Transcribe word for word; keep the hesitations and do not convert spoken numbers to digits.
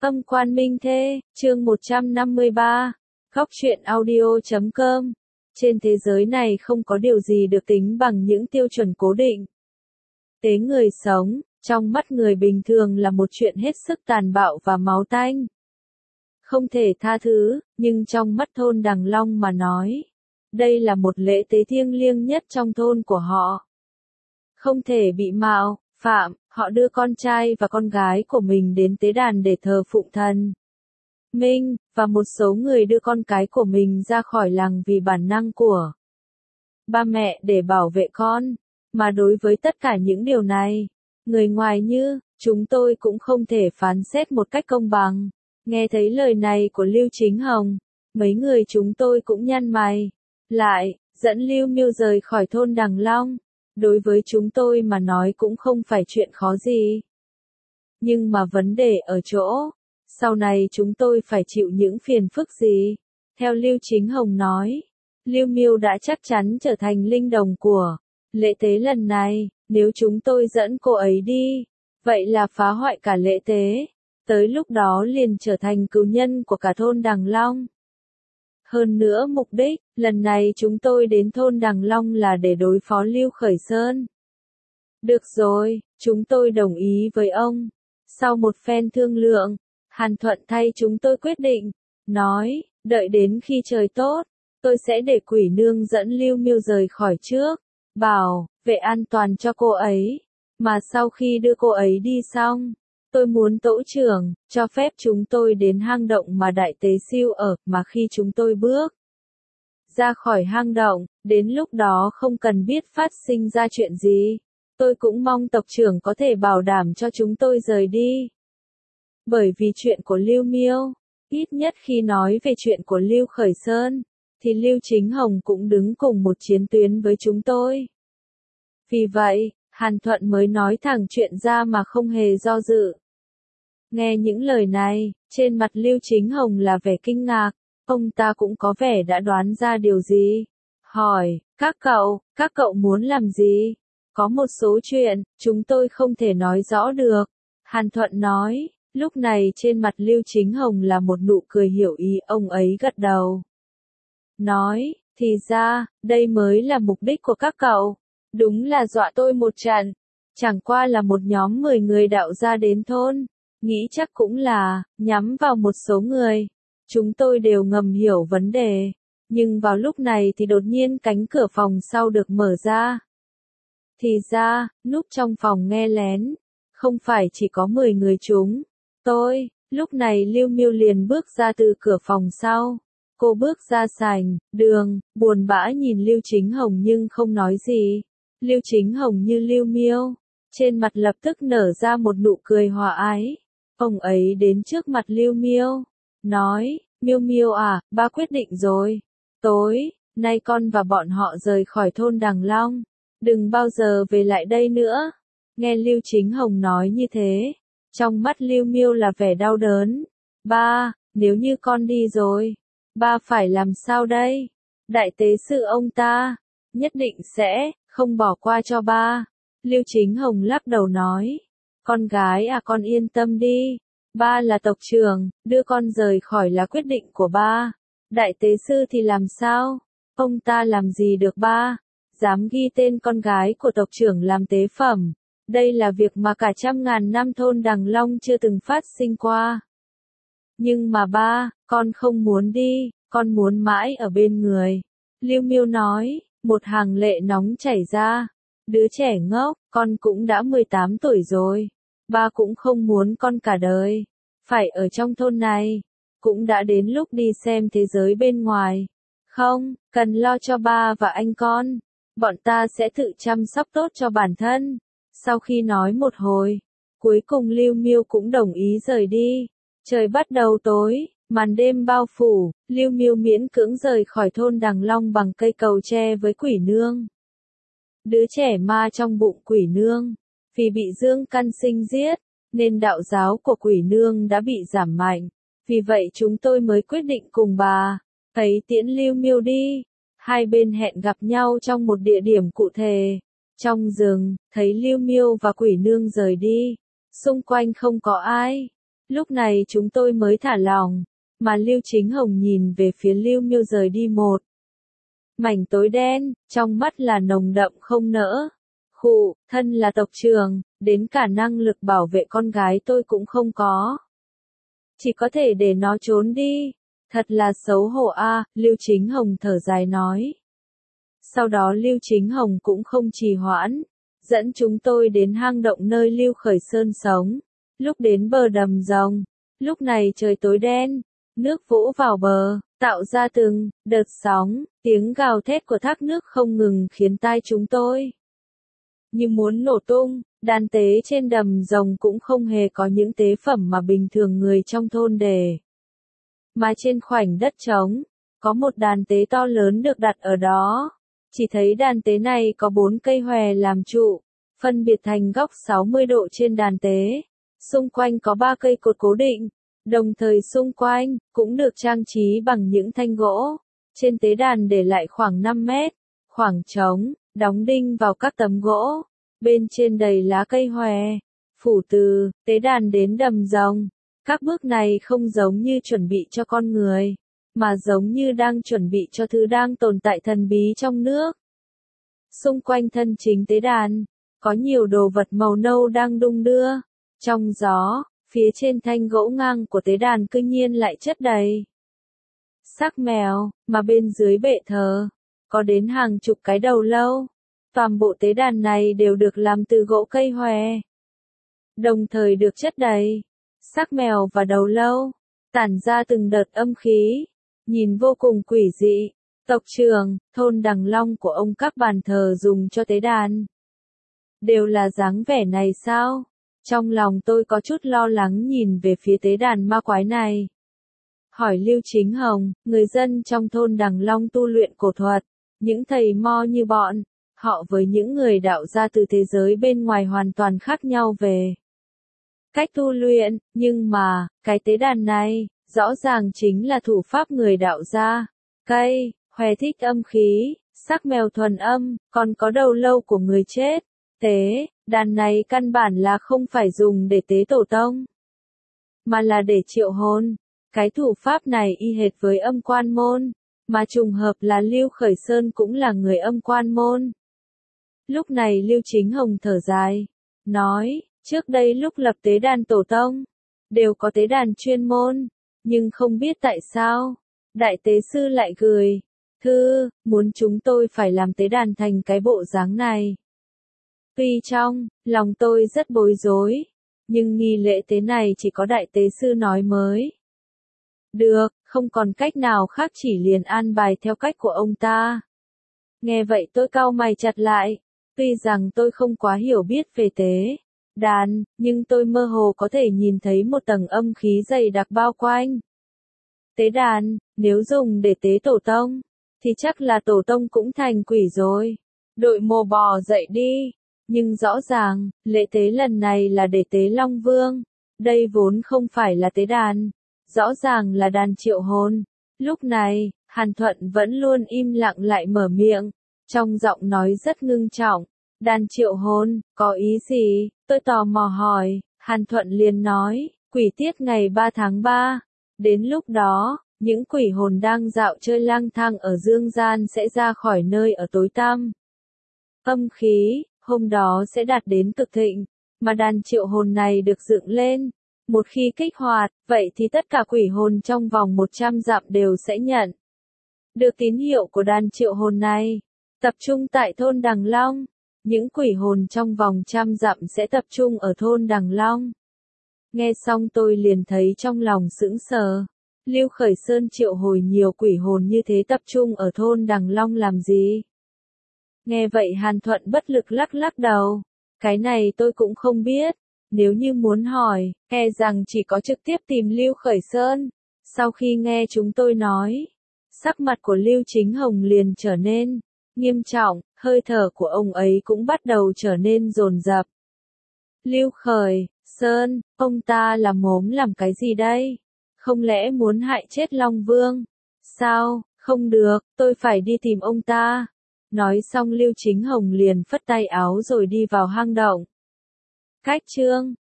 Âm quan minh thê, chương một trăm năm mươi ba, Góc truyện audio chấm com. Trên thế giới này không có điều gì được tính bằng những tiêu chuẩn cố định. Tế người sống, trong mắt người bình thường là một chuyện hết sức tàn bạo và máu tanh. Không thể tha thứ, nhưng trong mắt thôn Đằng Long mà nói, đây là một lễ tế thiêng liêng nhất trong thôn của họ. Không thể bị mạo phạm, họ đưa con trai và con gái của mình đến tế đàn để thờ phụng thần Minh, và một số người đưa con cái của mình ra khỏi làng vì bản năng của ba mẹ để bảo vệ con. Mà đối với tất cả những điều này, người ngoài như chúng tôi cũng không thể phán xét một cách công bằng. Nghe thấy lời này của Lưu Chính Hồng, mấy người chúng tôi cũng nhăn mày lại, dẫn Lưu Miêu rời khỏi thôn Đằng Long. Đối với chúng tôi mà nói cũng không phải chuyện khó gì. Nhưng mà vấn đề ở chỗ, sau này chúng tôi phải chịu những phiền phức gì? Theo Lưu Chính Hồng nói, Lưu Miêu đã chắc chắn trở thành linh đồng của lễ tế lần này. Nếu chúng tôi dẫn cô ấy đi, vậy là phá hoại cả lễ tế. Tới lúc đó liền trở thành cừu nhân của cả thôn Đằng Long. Hơn nữa mục đích, lần này chúng tôi đến thôn Đằng Long là để đối phó Lưu Khởi Sơn. Được rồi, chúng tôi đồng ý với ông. Sau một phen thương lượng, Hàn Thuận thay chúng tôi quyết định, nói, đợi đến khi trời tốt, tôi sẽ để Quỷ Nương dẫn Lưu Miêu rời khỏi trước, bảo vệ an toàn cho cô ấy. Mà sau khi đưa cô ấy đi xong, tôi muốn tổ trưởng cho phép chúng tôi đến hang động mà Đại Tế Siêu ở, mà khi chúng tôi bước ra khỏi hang động, đến lúc đó không cần biết phát sinh ra chuyện gì. Tôi cũng mong tộc trưởng có thể bảo đảm cho chúng tôi rời đi. Bởi vì chuyện của Lưu Miêu, ít nhất khi nói về chuyện của Lưu Khởi Sơn, thì Lưu Chính Hồng cũng đứng cùng một chiến tuyến với chúng tôi. Vì vậy, Hàn Thuận mới nói thẳng chuyện ra mà không hề do dự. Nghe những lời này, trên mặt Lưu Chính Hồng là vẻ kinh ngạc, ông ta cũng có vẻ đã đoán ra điều gì. Hỏi, các cậu, các cậu muốn làm gì? Có một số chuyện, chúng tôi không thể nói rõ được. Hàn Thuận nói, lúc này trên mặt Lưu Chính Hồng là một nụ cười hiểu ý, ông ấy gật đầu. Nói, thì ra, đây mới là mục đích của các cậu. Đúng là dọa tôi một trận. Chẳng qua là một nhóm mười người đạo ra đến thôn. Nghĩ chắc cũng là, nhắm vào một số người. Chúng tôi đều ngầm hiểu vấn đề. Nhưng vào lúc này thì đột nhiên cánh cửa phòng sau được mở ra. Thì ra, núp trong phòng nghe lén. Không phải chỉ có mười người chúng. Tôi, lúc này Lưu Miêu liền bước ra từ cửa phòng sau. Cô bước ra sảnh, đường, buồn bã nhìn Lưu Chính Hồng nhưng không nói gì. Lưu Chính Hồng như Lưu Miêu, trên mặt lập tức nở ra một nụ cười hòa ái. Ông ấy đến trước mặt Lưu Miêu, nói, Miêu Miêu à, ba quyết định rồi. Tối nay con và bọn họ rời khỏi thôn Đằng Long, đừng bao giờ về lại đây nữa. Nghe Lưu Chính Hồng nói như thế, trong mắt Lưu Miêu là vẻ đau đớn. Ba, nếu như con đi rồi, ba phải làm sao đây? Đại tế sư ông ta nhất định sẽ không bỏ qua cho ba. Lưu Chính Hồng lắc đầu nói, con gái à, con yên tâm đi. Ba là tộc trưởng, đưa con rời khỏi là quyết định của ba. Đại tế sư thì làm sao? Ông ta làm gì được ba? Dám ghi tên con gái của tộc trưởng làm tế phẩm. Đây là việc mà cả trăm ngàn năm thôn Đằng Long chưa từng phát sinh qua. Nhưng mà ba, con không muốn đi, con muốn mãi ở bên người. Lưu Miêu nói, một hàng lệ nóng chảy ra. Đứa trẻ ngốc, con cũng đã mười tám tuổi rồi. Ba cũng không muốn con cả đời phải ở trong thôn này. Cũng đã đến lúc đi xem thế giới bên ngoài. Không, cần lo cho ba và anh con. Bọn ta sẽ tự chăm sóc tốt cho bản thân. Sau khi nói một hồi, cuối cùng Lưu Miêu cũng đồng ý rời đi. Trời bắt đầu tối, màn đêm bao phủ, Lưu Miêu miễn cưỡng rời khỏi thôn Đằng Long bằng cây cầu tre với Quỷ Nương. Đứa trẻ ma trong bụng Quỷ Nương, vì bị Dương Căn Sinh giết, nên đạo giáo của Quỷ Nương đã bị giảm mạnh. Vì vậy chúng tôi mới quyết định cùng bà ấy tiễn Lưu Miêu đi. Hai bên hẹn gặp nhau trong một địa điểm cụ thể. Trong rừng, thấy Lưu Miêu và Quỷ Nương rời đi. Xung quanh không có ai. Lúc này chúng tôi mới thả lỏng, mà Lưu Chính Hồng nhìn về phía Lưu Miêu rời đi một mảnh tối đen, trong mắt là nồng đậm không nỡ. Khụ, thân là tộc trưởng, đến cả năng lực bảo vệ con gái tôi cũng không có. Chỉ có thể để nó trốn đi. Thật là xấu hổ a, Lưu Chính Hồng thở dài nói. Sau đó Lưu Chính Hồng cũng không trì hoãn, dẫn chúng tôi đến hang động nơi Lưu Khởi Sơn sống. Lúc đến bờ đầm rồng, lúc này trời tối đen, nước vỗ vào bờ, tạo ra từng đợt sóng, tiếng gào thét của thác nước không ngừng khiến tai chúng tôi như muốn nổ tung. Đàn tế trên đầm rồng cũng không hề có những tế phẩm mà bình thường người trong thôn để. Mà trên khoảnh đất trống, có một đàn tế to lớn được đặt ở đó. Chỉ thấy đàn tế này có bốn cây hòe làm trụ, phân biệt thành góc sáu mươi độ trên đàn tế. Xung quanh có ba cây cột cố định, đồng thời xung quanh cũng được trang trí bằng những thanh gỗ. Trên tế đàn để lại khoảng năm mét, khoảng trống, đóng đinh vào các tấm gỗ. Bên trên đầy lá cây hòe, phủ từ tế đàn đến đầm rồng. Các bước này không giống như chuẩn bị cho con người, mà giống như đang chuẩn bị cho thứ đang tồn tại thần bí trong nước. Xung quanh thân chính tế đàn, có nhiều đồ vật màu nâu đang đung đưa. Trong gió, phía trên thanh gỗ ngang của tế đàn cư nhiên lại chất đầy xác mèo, mà bên dưới bệ thờ, có đến hàng chục cái đầu lâu. Toàn bộ tế đàn này đều được làm từ gỗ cây hòe, đồng thời được chất đầy xác mèo và đầu lâu, tản ra từng đợt âm khí, nhìn vô cùng quỷ dị. Tộc trưởng, thôn Đằng Long của ông các bàn thờ dùng cho tế đàn đều là dáng vẻ này sao? Trong lòng tôi có chút lo lắng nhìn về phía tế đàn ma quái này. Hỏi Lưu Chính Hồng, người dân trong thôn Đằng Long tu luyện cổ thuật, những thầy mo như bọn họ với những người đạo gia từ thế giới bên ngoài hoàn toàn khác nhau về cách tu luyện, nhưng mà, cái tế đàn này, rõ ràng chính là thủ pháp người đạo gia. Cây, hòe thích âm khí, xác mèo thuần âm, còn có đầu lâu của người chết. Tế, đàn này căn bản là không phải dùng để tế tổ tông, mà là để triệu hồn. Cái thủ pháp này y hệt với âm quan môn, mà trùng hợp là Lưu Khởi Sơn cũng là người âm quan môn. Lúc này Lưu Chính Hồng thở dài, nói, trước đây lúc lập tế đàn tổ tông, đều có tế đàn chuyên môn, nhưng không biết tại sao, đại tế sư lại gửi thư, muốn chúng tôi phải làm tế đàn thành cái bộ dáng này. Tuy trong lòng tôi rất bối rối, nhưng nghi lễ tế này chỉ có đại tế sư nói mới được, không còn cách nào khác, chỉ liền an bài theo cách của ông ta. Nghe vậy tôi cau mày chặt lại, tuy rằng tôi không quá hiểu biết về tế đàn, nhưng tôi mơ hồ có thể nhìn thấy một tầng âm khí dày đặc bao quanh tế đàn. Nếu dùng để tế tổ tông, thì chắc là tổ tông cũng thành quỷ rồi. Đội mồ bò dậy đi. Nhưng rõ ràng, lễ tế lần này là để tế Long Vương. Đây vốn không phải là tế đàn. Rõ ràng là đàn triệu hồn. Lúc này, Hàn Thuận vẫn luôn im lặng lại mở miệng. Trong giọng nói rất ngưng trọng. Đàn triệu hồn, có ý gì? Tôi tò mò hỏi. Hàn Thuận liền nói, quỷ tiết ngày ba tháng ba. Đến lúc đó, những quỷ hồn đang dạo chơi lang thang ở dương gian sẽ ra khỏi nơi ở tối tăm. Âm khí, hôm đó sẽ đạt đến cực thịnh, mà đàn triệu hồn này được dựng lên. Một khi kích hoạt, vậy thì tất cả quỷ hồn trong vòng một trăm dặm đều sẽ nhận được tín hiệu của đàn triệu hồn này. Tập trung tại thôn Đằng Long. Những quỷ hồn trong vòng trăm dặm sẽ tập trung ở thôn Đằng Long. Nghe xong tôi liền thấy trong lòng sững sờ. Lưu Khởi Sơn triệu hồi nhiều quỷ hồn như thế tập trung ở thôn Đằng Long làm gì? Nghe vậy Hàn Thuận bất lực lắc lắc đầu. Cái này tôi cũng không biết. Nếu như muốn hỏi, e rằng chỉ có trực tiếp tìm Lưu Khởi Sơn. Sau khi nghe chúng tôi nói, sắc mặt của Lưu Chính Hồng liền trở nên nghiêm trọng, hơi thở của ông ấy cũng bắt đầu trở nên dồn dập. Lưu Khởi Sơn, ông ta là mồm làm cái gì đây? Không lẽ muốn hại chết Long Vương? Sao, không được, tôi phải đi tìm ông ta. Nói xong Lưu Chính Hồng liền phất tay áo rồi đi vào hang động. Cách chương